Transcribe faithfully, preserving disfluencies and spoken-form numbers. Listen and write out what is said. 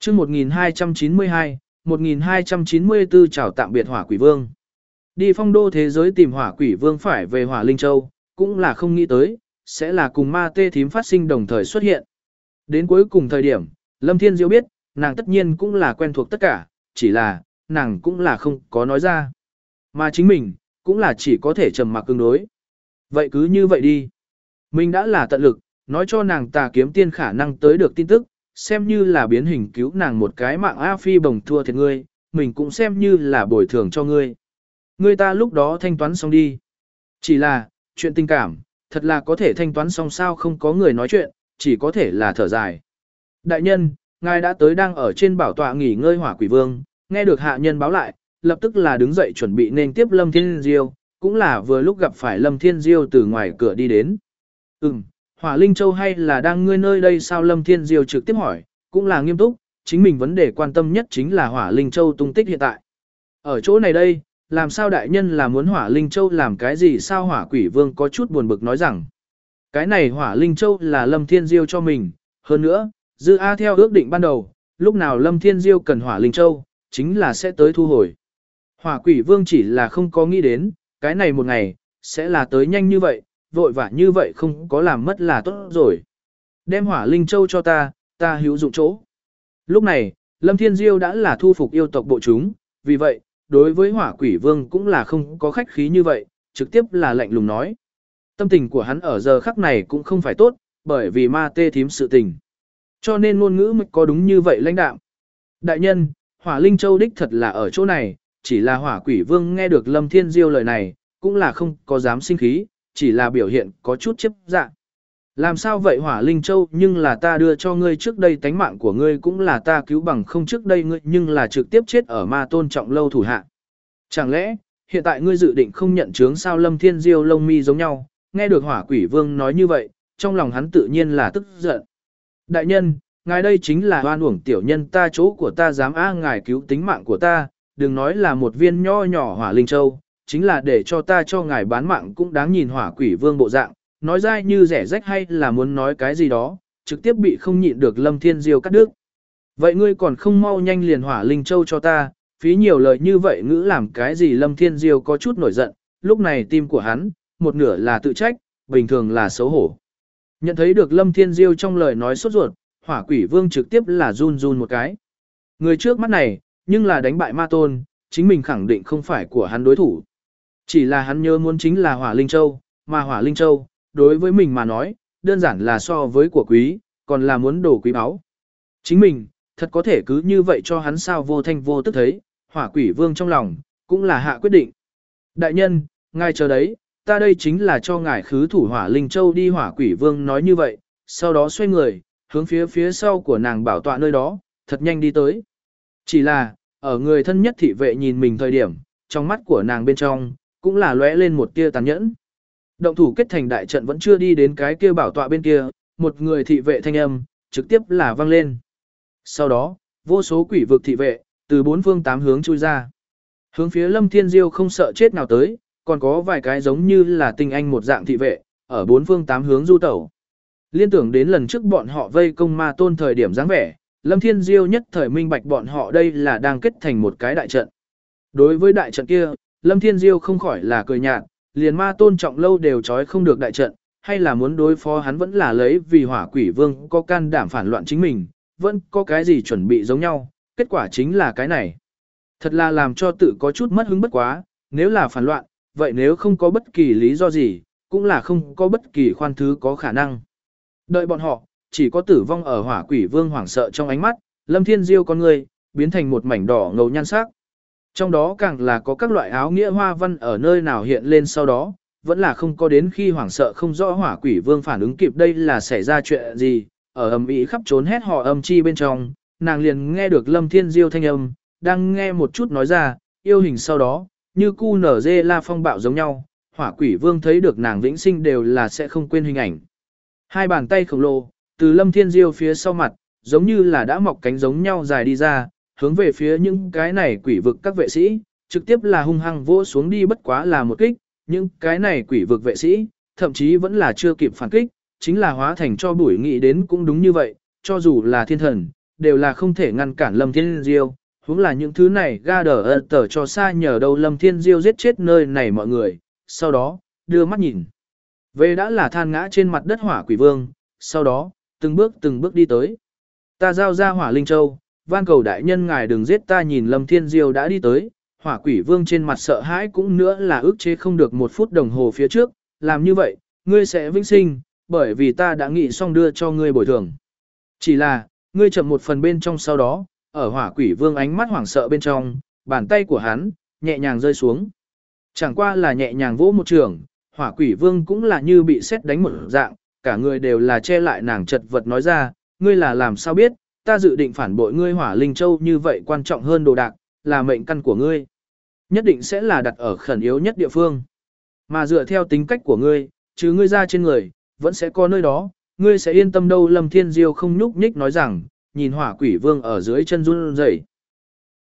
chương một nghìn hai trăm chín mươi hai, một nghìn hai trăm chín mươi tư chào tạm biệt Hỏa Quỷ Vương. Đi phong đô thế giới tìm Hỏa Quỷ Vương phải về Hỏa Linh Châu, cũng là không nghĩ tới, sẽ là cùng ma tê thím phát sinh đồng thời xuất hiện. Đến cuối cùng thời điểm, Lâm Thiên Diêu biết, nàng tất nhiên cũng là quen thuộc tất cả, chỉ là, nàng cũng là không có nói ra. Mà chính mình, cũng là chỉ có thể trầm mặc cứng đối. Vậy cứ như vậy đi. Mình đã là tận lực, nói cho nàng Tà Kiếm Tiên khả năng tới được tin tức, xem như là biến hình cứu nàng một cái mạng A Phi bồng thua thiệt ngươi, mình cũng xem như là bồi thường cho ngươi. Ngươi ta lúc đó thanh toán xong đi. Chỉ là, chuyện tình cảm, thật là có thể thanh toán xong sao không có người nói chuyện, chỉ có thể là thở dài. Đại nhân, ngài đã tới đang ở trên bảo tọa nghỉ ngơi Hỏa Quỷ Vương, nghe được hạ nhân báo lại, lập tức là đứng dậy chuẩn bị nên tiếp Lâm Thiên Diêu, cũng là vừa lúc gặp phải Lâm Thiên Diêu từ ngoài cửa đi đến. Ừm, Hỏa Linh Châu hay là đang ngươi nơi đây sao Lâm Thiên Diêu trực tiếp hỏi, cũng là nghiêm túc, chính mình vấn đề quan tâm nhất chính là Hỏa Linh Châu tung tích hiện tại. Ở chỗ này đây, làm sao đại nhân là muốn Hỏa Linh Châu làm cái gì sao Hỏa Quỷ Vương có chút buồn bực nói rằng. Cái này Hỏa Linh Châu là Lâm Thiên Diêu cho mình, hơn nữa, Dư A theo ước định ban đầu, lúc nào Lâm Thiên Diêu cần Hỏa Linh Châu, chính là sẽ tới thu hồi. Hỏa Quỷ Vương chỉ là không có nghĩ đến, cái này một ngày, sẽ là tới nhanh như vậy, vội vã như vậy không có làm mất là tốt rồi. Đem Hỏa Linh Châu cho ta, ta hữu dụng chỗ. Lúc này, Lâm Thiên Diêu đã là thu phục yêu tộc bộ chúng, vì vậy, đối với Hỏa Quỷ Vương cũng là không có khách khí như vậy, trực tiếp là lạnh lùng nói. Tâm tình của hắn ở giờ khắc này cũng không phải tốt, bởi vì ma tê thím sự tình. Cho nên ngôn ngữ mới có đúng như vậy lãnh đạm. Đại nhân, Hỏa Linh Châu đích thật là ở chỗ này, chỉ là Hỏa Quỷ Vương nghe được Lâm Thiên Diêu lời này, cũng là không có dám sinh khí, chỉ là biểu hiện có chút chấp dạ. Làm sao vậy Hỏa Linh Châu nhưng là ta đưa cho ngươi trước đây tánh mạng của ngươi cũng là ta cứu bằng không trước đây ngươi nhưng là trực tiếp chết ở ma tôn trọng lâu thủ hạ. Chẳng lẽ, hiện tại ngươi dự định không nhận chướng sao Lâm Thiên Diêu lông mi giống nhau, nghe được Hỏa Quỷ Vương nói như vậy, trong lòng hắn tự nhiên là tức giận. Đại nhân, ngài đây chính là oan uổng tiểu nhân ta chỗ của ta dám a ngài cứu tính mạng của ta, đừng nói là một viên nho nhỏ Hỏa Linh Châu, chính là để cho ta cho ngài bán mạng cũng đáng nhìn Hỏa Quỷ Vương bộ dạng, nói dai như rẻ rách hay là muốn nói cái gì đó, trực tiếp bị không nhịn được Lâm Thiên Diêu cắt đứt. Vậy ngươi còn không mau nhanh liền Hỏa Linh Châu cho ta, phí nhiều lời như vậy ngữ làm cái gì Lâm Thiên Diêu có chút nổi giận, lúc này tim của hắn, một nửa là tự trách, bình thường là xấu hổ. Nhận thấy được Lâm Thiên Diêu trong lời nói sốt ruột, Hỏa Quỷ Vương trực tiếp là run run một cái. Người trước mắt này, nhưng là đánh bại ma tôn, chính mình khẳng định không phải của hắn đối thủ. Chỉ là hắn nhớ muốn chính là Hỏa Linh Châu, mà Hỏa Linh Châu, đối với mình mà nói, đơn giản là so với của quý, còn là muốn đồ quý báu. Chính mình, thật có thể cứ như vậy cho hắn sao vô thanh vô tức thấy, Hỏa Quỷ Vương trong lòng, cũng là hạ quyết định. Đại nhân, ngài chờ đấy, ta đây chính là cho ngài khứ thủ Hỏa Linh Châu đi Hỏa Quỷ Vương nói như vậy, sau đó xoay người, hướng phía phía sau của nàng bảo tọa nơi đó, thật nhanh đi tới. Chỉ là, ở người thân nhất thị vệ nhìn mình thời điểm, trong mắt của nàng bên trong, cũng là lóe lên một tia tàn nhẫn. Động thủ kết thành đại trận vẫn chưa đi đến cái kia bảo tọa bên kia, một người thị vệ thanh âm, trực tiếp là vang lên. Sau đó, vô số quỷ vực thị vệ, từ bốn phương tám hướng chui ra. Hướng phía Lâm Thiên Diêu không sợ chết nào tới, còn có vài cái giống như là tinh anh một dạng thị vệ, ở bốn phương tám hướng du tẩu. Liên tưởng đến lần trước bọn họ vây công ma tôn thời điểm dáng vẻ, Lâm Thiên Diêu nhất thời minh bạch bọn họ đây là đang kết thành một cái đại trận. Đối với đại trận kia, Lâm Thiên Diêu không khỏi là cười nhạt, liền ma tôn trọng lâu đều trói không được đại trận, hay là muốn đối phó hắn vẫn là lấy vì Hỏa Quỷ Vương có can đảm phản loạn chính mình, vẫn có cái gì chuẩn bị giống nhau, kết quả chính là cái này. Thật là làm cho tự có chút mất hứng bất quá, nếu là phản loạn, vậy nếu không có bất kỳ lý do gì, cũng là không có bất kỳ khoan thứ có khả năng. Đợi bọn họ, chỉ có tử vong ở Hỏa Quỷ Vương hoảng sợ trong ánh mắt, Lâm Thiên Diêu con người, biến thành một mảnh đỏ ngầu nhan sắc. Trong đó càng là có các loại áo nghĩa hoa văn ở nơi nào hiện lên sau đó, vẫn là không có đến khi hoảng sợ không rõ Hỏa Quỷ Vương phản ứng kịp đây là xảy ra chuyện gì, ở ầm ĩ khắp trốn hét hò âm chi bên trong, nàng liền nghe được Lâm Thiên Diêu thanh âm, đang nghe một chút nói ra, yêu hình sau đó, như cu nở dê la phong bạo giống nhau, Hỏa Quỷ Vương thấy được nàng vĩnh sinh đều là sẽ không quên hình ảnh. Hai bàn tay khổng lồ, từ Lâm Thiên Diêu phía sau mặt, giống như là đã mọc cánh giống nhau dài đi ra, hướng về phía những cái này quỷ vực các vệ sĩ, trực tiếp là hung hăng vỗ xuống đi bất quá là một kích, những cái này quỷ vực vệ sĩ, thậm chí vẫn là chưa kịp phản kích, chính là hóa thành cho bụi nghĩ đến cũng đúng như vậy, cho dù là thiên thần, đều là không thể ngăn cản Lâm Thiên Diêu, huống là những thứ này ga đờ ơ tờ cho xa nhờ đâu Lâm Thiên Diêu giết chết nơi này mọi người, sau đó, đưa mắt nhìn. Về đã là than ngã trên mặt đất hỏa quỷ vương, sau đó, từng bước từng bước đi tới. Ta giao ra hỏa linh châu, van cầu đại nhân ngài đừng giết ta nhìn Lâm Thiên Diêu đã đi tới, hỏa quỷ vương trên mặt sợ hãi cũng nữa là ức chế không được một phút đồng hồ phía trước, làm như vậy, ngươi sẽ vĩnh sinh, bởi vì ta đã nghĩ xong đưa cho ngươi bồi thường. Chỉ là, ngươi chậm một phần bên trong sau đó, ở hỏa quỷ vương ánh mắt hoảng sợ bên trong, bàn tay của hắn, nhẹ nhàng rơi xuống. Chẳng qua là nhẹ nhàng vỗ một trường, hỏa quỷ vương cũng là như bị sét đánh một dạng, cả người đều là che lại nàng chật vật nói ra, ngươi là làm sao biết, ta dự định phản bội ngươi hỏa linh châu như vậy quan trọng hơn đồ đạc, là mệnh căn của ngươi. Nhất định sẽ là đặt ở khẩn yếu nhất địa phương. Mà dựa theo tính cách của ngươi, chứ ngươi ra trên người, vẫn sẽ có nơi đó, ngươi sẽ yên tâm đâu. Lâm Thiên Diêu không nhúc nhích nói rằng, nhìn hỏa quỷ vương ở dưới chân run rẩy.